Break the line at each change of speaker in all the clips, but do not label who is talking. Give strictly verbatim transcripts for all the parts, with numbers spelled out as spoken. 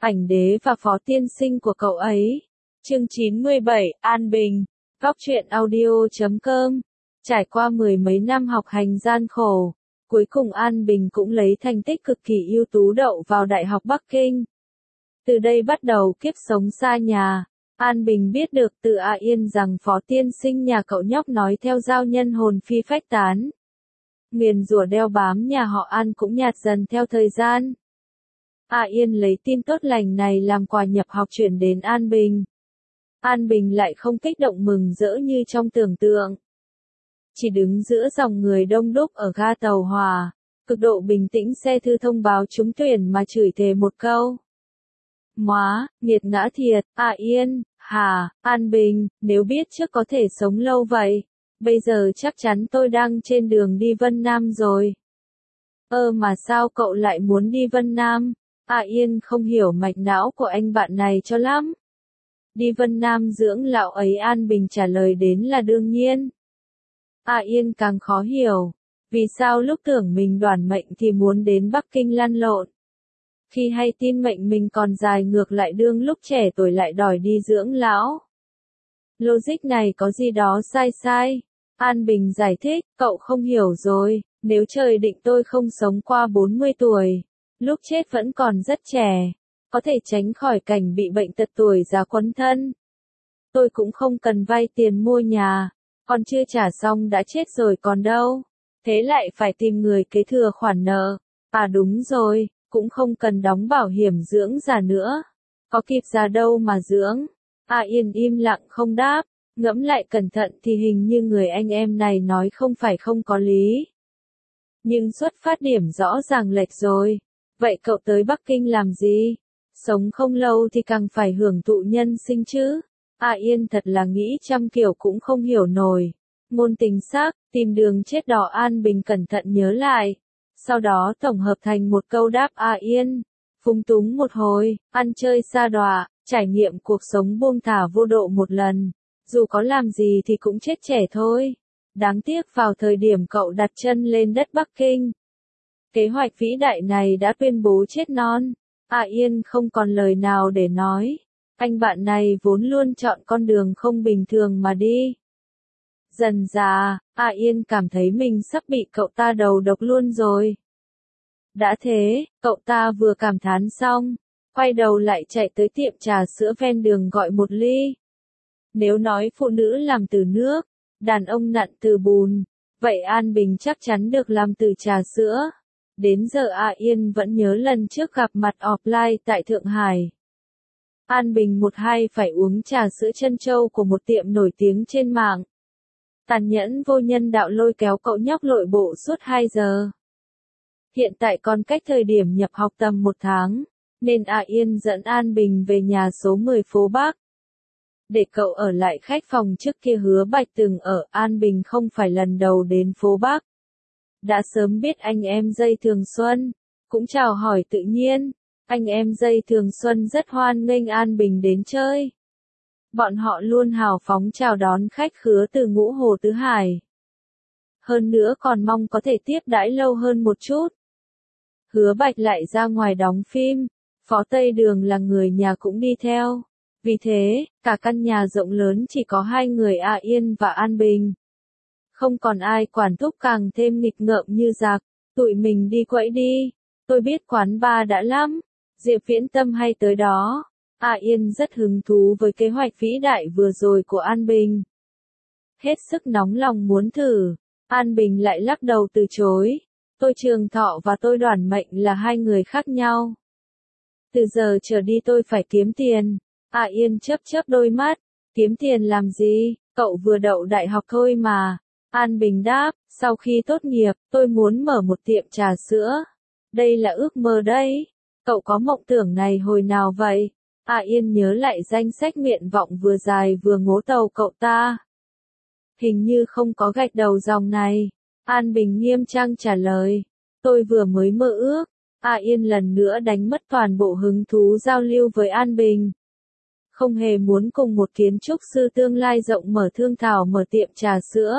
Ảnh đế và phó tiên sinh của cậu ấy. Chương chín mươi bảy, An Bình. Góc truyện audio chấm com. Trải qua mười mấy năm học hành gian khổ, cuối cùng An Bình cũng lấy thành tích cực kỳ ưu tú đậu vào Đại học Bắc Kinh. Từ đây bắt đầu kiếp sống xa nhà. An Bình biết được từ A Yên rằng phó tiên sinh nhà cậu nhóc nói theo giao nhân hồn phi phách tán. Nguyền rủa đeo bám nhà họ An cũng nhạt dần theo thời gian. A Yên lấy tin tốt lành này làm quà nhập học chuyển đến An Bình. An Bình lại không kích động mừng rỡ như trong tưởng tượng. Chỉ đứng giữa dòng người đông đúc ở ga tàu hỏa, cực độ bình tĩnh xe thư thông báo trúng tuyển mà chửi thề một câu. Móa, nghiệt ngã thiệt, A Yên, hà, An Bình, nếu biết trước có thể sống lâu vậy, bây giờ chắc chắn tôi đang trên đường đi Vân Nam rồi. Ơ mà sao cậu lại muốn đi Vân Nam? A Yên không hiểu mạch não của anh bạn này cho lắm. Đi Vân Nam dưỡng lão ấy, An Bình trả lời đến là đương nhiên. A Yên càng khó hiểu, vì sao lúc tưởng mình đoản mệnh thì muốn đến Bắc Kinh lăn lộn. Khi hay tin mệnh mình còn dài ngược lại đương lúc trẻ tuổi lại đòi đi dưỡng lão. Logic này có gì đó sai sai. An Bình giải thích, cậu không hiểu rồi, nếu trời định tôi không sống qua bốn mươi tuổi, lúc chết vẫn còn rất trẻ, có thể tránh khỏi cảnh bị bệnh tật tuổi già quấn thân. Tôi cũng không cần vay tiền mua nhà, còn chưa trả xong đã chết rồi còn đâu, thế lại phải tìm người kế thừa khoản nợ. À đúng rồi, cũng không cần đóng bảo hiểm dưỡng già nữa, có kịp già đâu mà dưỡng. A Yên im lặng không đáp, ngẫm lại cẩn thận thì hình như người anh em này nói không phải không có lý. Nhưng xuất phát điểm rõ ràng lệch rồi. Vậy cậu tới Bắc Kinh làm gì? Sống không lâu thì càng phải hưởng thụ nhân sinh chứ. A Yên thật là nghĩ trăm kiểu cũng không hiểu nổi. Ngôn tình xác, tìm đường chết đỏ. An Bình cẩn thận nhớ lại. Sau đó tổng hợp thành một câu đáp A Yên. Phung túng một hồi, ăn chơi sa đọa, trải nghiệm cuộc sống buông thả vô độ một lần. Dù có làm gì thì cũng chết trẻ thôi. Đáng tiếc vào thời điểm cậu đặt chân lên đất Bắc Kinh, kế hoạch vĩ đại này đã tuyên bố chết non. A Yên không còn lời nào để nói. Anh bạn này vốn luôn chọn con đường không bình thường mà đi. Dần dà, A Yên cảm thấy mình sắp bị cậu ta đầu độc luôn rồi. Đã thế, cậu ta vừa cảm thán xong, quay đầu lại chạy tới tiệm trà sữa ven đường gọi một ly. Nếu nói phụ nữ làm từ nước, đàn ông nặn từ bùn, vậy An Bình chắc chắn được làm từ trà sữa. Đến giờ A Yên vẫn nhớ lần trước gặp mặt offline tại Thượng Hải. An Bình một hai phải uống trà sữa trân châu của một tiệm nổi tiếng trên mạng. Tàn nhẫn vô nhân đạo lôi kéo cậu nhóc lội bộ suốt hai giờ. Hiện tại còn cách thời điểm nhập học tầm một tháng, nên A Yên dẫn An Bình về nhà số mười phố Bắc. Để cậu ở lại khách phòng trước kia Hứa Bạch từng ở. An Bình không phải lần đầu đến phố Bắc. Đã sớm biết anh em Dây Thường Xuân, cũng chào hỏi tự nhiên. Anh em Dây Thường Xuân rất hoan nghênh An Bình đến chơi. Bọn họ luôn hào phóng chào đón khách khứa từ Ngũ Hồ Tứ Hải. Hơn nữa còn mong có thể tiếp đãi lâu hơn một chút. Hứa Bạch lại ra ngoài đóng phim, Phó Tây Đường là người nhà cũng đi theo. Vì thế, cả căn nhà rộng lớn chỉ có hai người A Yên và An Bình. Không còn ai quản thúc, càng thêm nghịch ngợm như giặc. Tụi mình đi quẫy đi. Tôi biết quán bar đã lắm. Diệp Viễn Tâm hay tới đó. A Yên rất hứng thú với kế hoạch vĩ đại vừa rồi của An Bình. Hết sức nóng lòng muốn thử. An Bình lại lắc đầu từ chối. Tôi Trường Thọ và tôi Đoản Mệnh là hai người khác nhau. Từ giờ trở đi tôi phải kiếm tiền. A Yên chớp chớp đôi mắt. Kiếm tiền làm gì? Cậu vừa đậu đại học thôi mà. An Bình đáp, sau khi tốt nghiệp, tôi muốn mở một tiệm trà sữa. Đây là ước mơ đấy. Cậu có mộng tưởng này hồi nào vậy? A Yên nhớ lại danh sách nguyện vọng vừa dài vừa ngố tàu cậu ta. Hình như không có gạch đầu dòng này. An Bình nghiêm trang trả lời. Tôi vừa mới mơ ước. A Yên lần nữa đánh mất toàn bộ hứng thú giao lưu với An Bình. Không hề muốn cùng một kiến trúc sư tương lai rộng mở thương thảo mở tiệm trà sữa.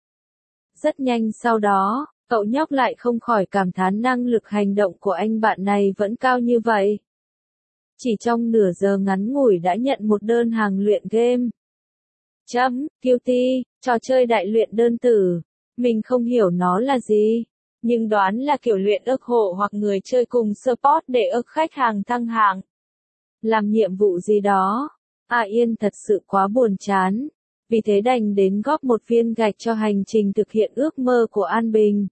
Rất nhanh sau đó, cậu nhóc lại không khỏi cảm thán năng lực hành động của anh bạn này vẫn cao như vậy. Chỉ trong nửa giờ ngắn ngủi đã nhận một đơn hàng luyện game. Chấm, Qt, trò chơi đại luyện đơn tử. Mình không hiểu nó là gì, nhưng đoán là kiểu luyện ức hộ hoặc người chơi cùng support để ức khách hàng thăng hạng. Làm nhiệm vụ gì đó. A Yên thật sự quá buồn chán, vì thế đành đến góp một viên gạch cho hành trình thực hiện ước mơ của An Bình.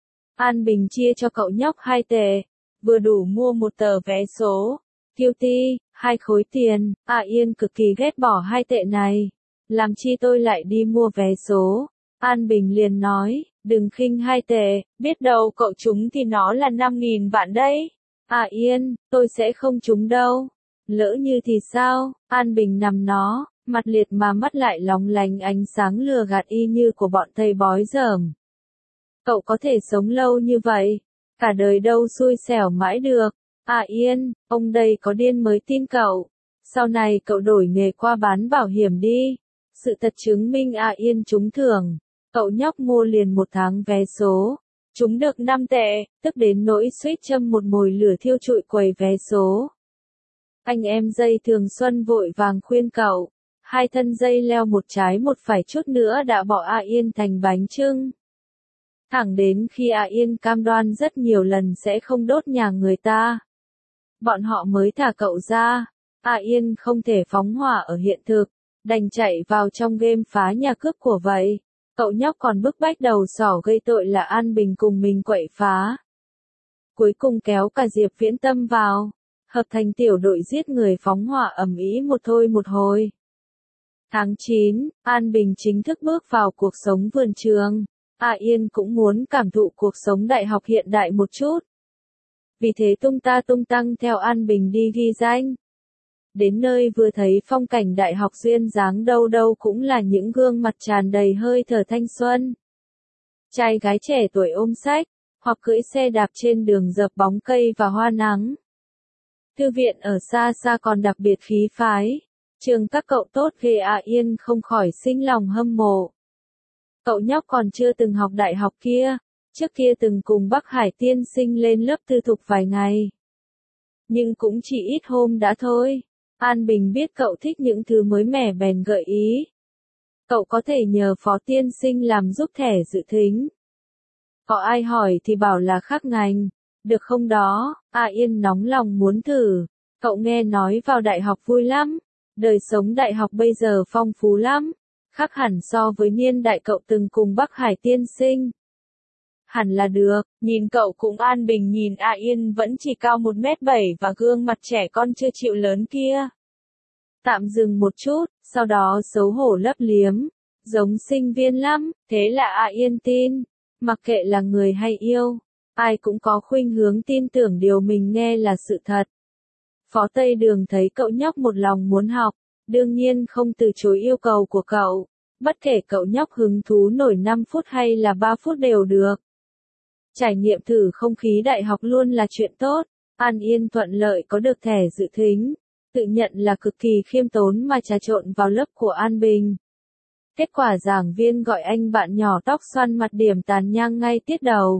An Bình chia cho cậu nhóc hai tệ, vừa đủ mua một tờ vé số. Qt, hai khối tiền. A Yên cực kỳ ghét bỏ hai tệ này. Làm chi tôi lại đi mua vé số. An Bình liền nói, đừng khinh hai tệ, biết đâu cậu trúng thì nó là năm nghìn vạn đấy. À Yên, tôi sẽ không trúng đâu. Lỡ như thì sao? An Bình nằm nó, mặt liệt mà mắt lại lóng lánh ánh sáng lừa gạt y như của bọn thầy bói dởm. Cậu có thể sống lâu như vậy, cả đời đâu xui xẻo mãi được. À Yên, ông đây có điên mới tin cậu. Sau này cậu đổi nghề qua bán bảo hiểm đi. Sự thật chứng minh A Yên trúng thưởng. Cậu nhóc mua liền một tháng vé số. Trúng được năm tệ, tức đến nỗi suýt châm một mồi lửa thiêu trụi quầy vé số. Anh em dây thường xuân vội vàng khuyên cậu. Hai thân dây leo một trái một phải chút nữa đã bỏ A Yên thành bánh chưng. Thẳng đến khi A Yên cam đoan rất nhiều lần sẽ không đốt nhà người ta. Bọn họ mới thả cậu ra. A Yên không thể phóng hỏa ở hiện thực, đành chạy vào trong game phá nhà cướp của vậy. Cậu nhóc còn bức bách đầu sỏ gây tội là An Bình cùng mình quậy phá. Cuối cùng kéo cả Diệp Viễn Tâm vào, hợp thành tiểu đội giết người phóng hỏa ầm ĩ một thôi một hồi. Tháng chín, An Bình chính thức bước vào cuộc sống vườn trường. A Yên cũng muốn cảm thụ cuộc sống đại học hiện đại một chút. Vì thế tung ta tung tăng theo An Bình đi ghi danh. Đến nơi vừa thấy phong cảnh đại học duyên dáng đâu đâu cũng là những gương mặt tràn đầy hơi thở thanh xuân. Trai gái trẻ tuổi ôm sách, hoặc cưỡi xe đạp trên đường dợp bóng cây và hoa nắng. Thư viện ở xa xa còn đặc biệt khí phái. Trường các cậu tốt ghê. A Yên không khỏi sinh lòng hâm mộ. Cậu nhóc còn chưa từng học đại học kia, trước kia từng cùng Bắc Hải tiên sinh lên lớp tư thục vài ngày. Nhưng cũng chỉ ít hôm đã thôi. An Bình biết cậu thích những thứ mới mẻ bèn gợi ý. Cậu có thể nhờ phó tiên sinh làm giúp thẻ dự thính. Có ai hỏi thì bảo là khác ngành, được không đó? A Yên nóng lòng muốn thử. Cậu nghe nói vào đại học vui lắm, đời sống đại học bây giờ phong phú lắm, khác hẳn so với niên đại cậu từng cùng Bắc Hải tiên sinh. Hẳn là được, nhìn cậu cũng An Bình nhìn A Yên vẫn chỉ cao một mét bảy và gương mặt trẻ con chưa chịu lớn kia. Tạm dừng một chút, sau đó xấu hổ lấp liếm, giống sinh viên lắm, thế là A Yên tin, mặc kệ là người hay yêu, ai cũng có khuynh hướng tin tưởng điều mình nghe là sự thật. Phó Tây Đường thấy cậu nhóc một lòng muốn học, đương nhiên không từ chối yêu cầu của cậu, bất kể cậu nhóc hứng thú nổi năm phút hay là ba phút đều được. Trải nghiệm thử không khí đại học luôn là chuyện tốt. An Yên thuận lợi có được thẻ dự thính, tự nhận là cực kỳ khiêm tốn mà trà trộn vào lớp của An Bình. Kết quả giảng viên gọi anh bạn nhỏ tóc xoăn mặt điểm tàn nhang ngay tiết đầu.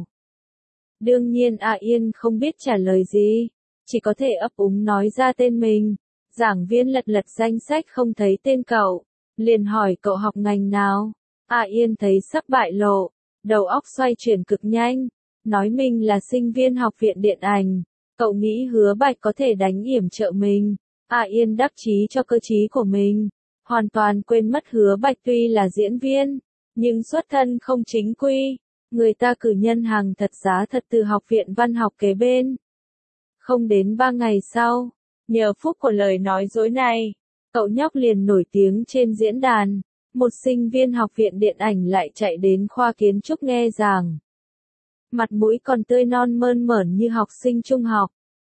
Đương nhiên A Yên không biết trả lời gì, chỉ có thể ấp úng nói ra tên mình. Giảng viên lật lật danh sách không thấy tên cậu, liền hỏi cậu học ngành nào. A Yên thấy sắp bại lộ, đầu óc xoay chuyển cực nhanh, nói mình là sinh viên học viện điện ảnh. Cậu nghĩ Hứa Bạch có thể đánh yểm trợ mình. A Yên đắc chí cho cơ trí của mình, hoàn toàn quên mất Hứa Bạch tuy là diễn viên, nhưng xuất thân không chính quy, người ta cử nhân hàng thật giá thật từ học viện văn học kế bên. Không đến ba ngày sau, nhờ phúc của lời nói dối này, cậu nhóc liền nổi tiếng trên diễn đàn, một sinh viên học viện điện ảnh lại chạy đến khoa kiến trúc nghe giảng. Mặt mũi còn tươi non mơn mởn như học sinh trung học.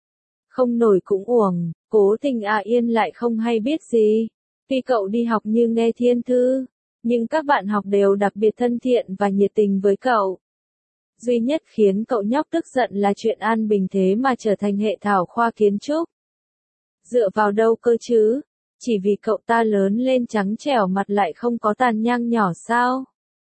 Không nổi cũng uổng, cố tình A Yên lại không hay biết gì. Tuy cậu đi học như nghe thiên thư, nhưng các bạn học đều đặc biệt thân thiện và nhiệt tình với cậu. Duy nhất khiến cậu nhóc tức giận là chuyện An Bình thế mà trở thành hệ thảo khoa kiến trúc. Dựa vào đâu cơ chứ? Chỉ vì cậu ta lớn lên trắng trẻo mặt lại không có tàn nhang nhỏ sao?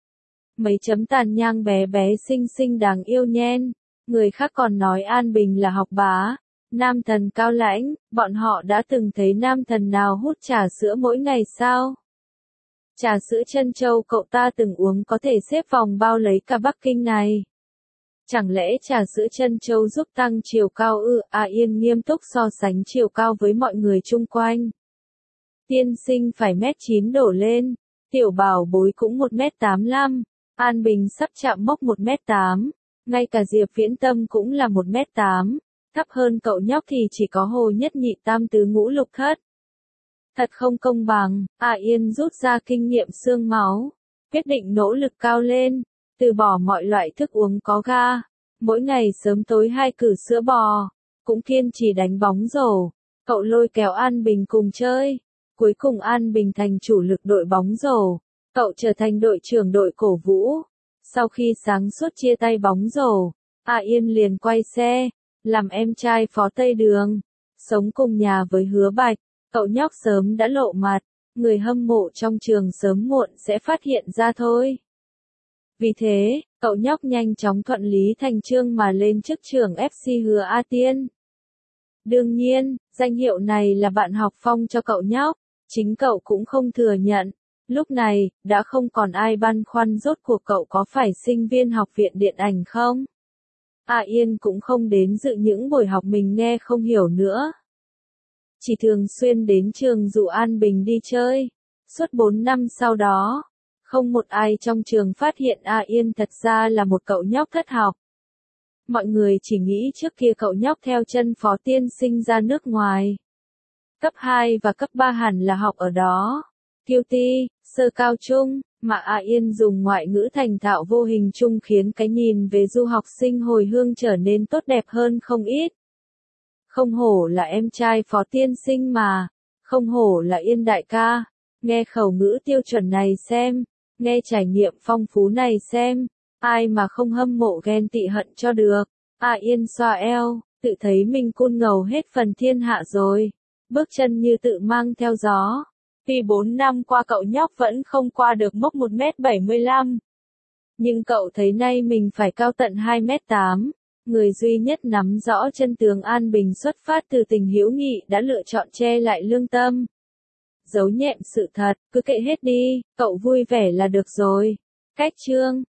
Mấy chấm tàn nhang bé bé xinh xinh đáng yêu nhen. Người khác còn nói An Bình là học bá, Nam thần cao lãnh, bọn họ đã từng thấy nam thần nào hút trà sữa mỗi ngày sao? Trà sữa trân châu cậu ta từng uống có thể xếp vòng bao lấy cả Bắc Kinh này. Chẳng lẽ trà sữa trân châu giúp tăng chiều cao ư? A Yên nghiêm túc so sánh chiều cao với mọi người chung quanh. Tiên sinh phải mét chín đổ lên, tiểu bảo bối cũng một mét tám mươi lăm, An Bình sắp chạm mốc một mét tám, ngay cả Diệp Viễn Tâm cũng là một mét tám, thấp hơn cậu nhóc thì chỉ có Hồ Nhất Nhị Tam Tứ Ngũ Lục Thất. Thật không công bằng, A Yên rút ra kinh nghiệm xương máu, quyết định nỗ lực cao lên, từ bỏ mọi loại thức uống có ga, mỗi ngày sớm tối hai cử sữa bò, cũng kiên trì đánh bóng rổ, cậu lôi kéo An Bình cùng chơi, cuối cùng An Bình thành chủ lực đội bóng rổ, cậu trở thành đội trưởng đội cổ vũ. Sau khi sáng suốt chia tay bóng rổ, A Yên liền quay xe, làm em trai Phó Tây Đường, sống cùng nhà với Hứa Bạch. Cậu nhóc sớm đã lộ mặt, người hâm mộ trong trường sớm muộn sẽ phát hiện ra thôi. Vì thế, cậu nhóc nhanh chóng thuận lý thành chương mà lên chức trưởng ép xê Hứa A Tiên. Đương nhiên, danh hiệu này là bạn học phong cho cậu nhóc, chính cậu cũng không thừa nhận. Lúc này, đã không còn ai băn khoăn rốt cuộc cậu có phải sinh viên học viện điện ảnh không? A Yên cũng không đến dự những buổi học mình nghe không hiểu nữa. Chỉ thường xuyên đến trường dụ An Bình đi chơi. Suốt bốn năm sau đó, không một ai trong trường phát hiện A Yên thật ra là một cậu nhóc thất học. Mọi người chỉ nghĩ trước kia cậu nhóc theo chân Phó tiên sinh ra nước ngoài. Cấp hai và cấp ba hẳn là học ở đó. Kiêu ti, sơ cao trung, mà A Yên dùng ngoại ngữ thành thạo vô hình chung khiến cái nhìn về du học sinh hồi hương trở nên tốt đẹp hơn không ít. Không hổ là em trai Phó tiên sinh mà, không hổ là Yên đại ca, nghe khẩu ngữ tiêu chuẩn này xem, nghe trải nghiệm phong phú này xem, ai mà không hâm mộ ghen tị hận cho được. A Yên xoa eo, tự thấy mình cun ngầu hết phần thiên hạ rồi, bước chân như tự mang theo gió. Vì bốn năm qua cậu nhóc vẫn không qua được mốc một mét bảy mươi lăm. Nhưng cậu thấy nay mình phải cao tận hai mét tám. Người duy nhất nắm rõ chân tướng An Bình xuất phát từ tình hữu nghị đã lựa chọn che lại lương tâm. Giấu nhẹm sự thật, cứ kệ hết đi, cậu vui vẻ là được rồi. Cách chương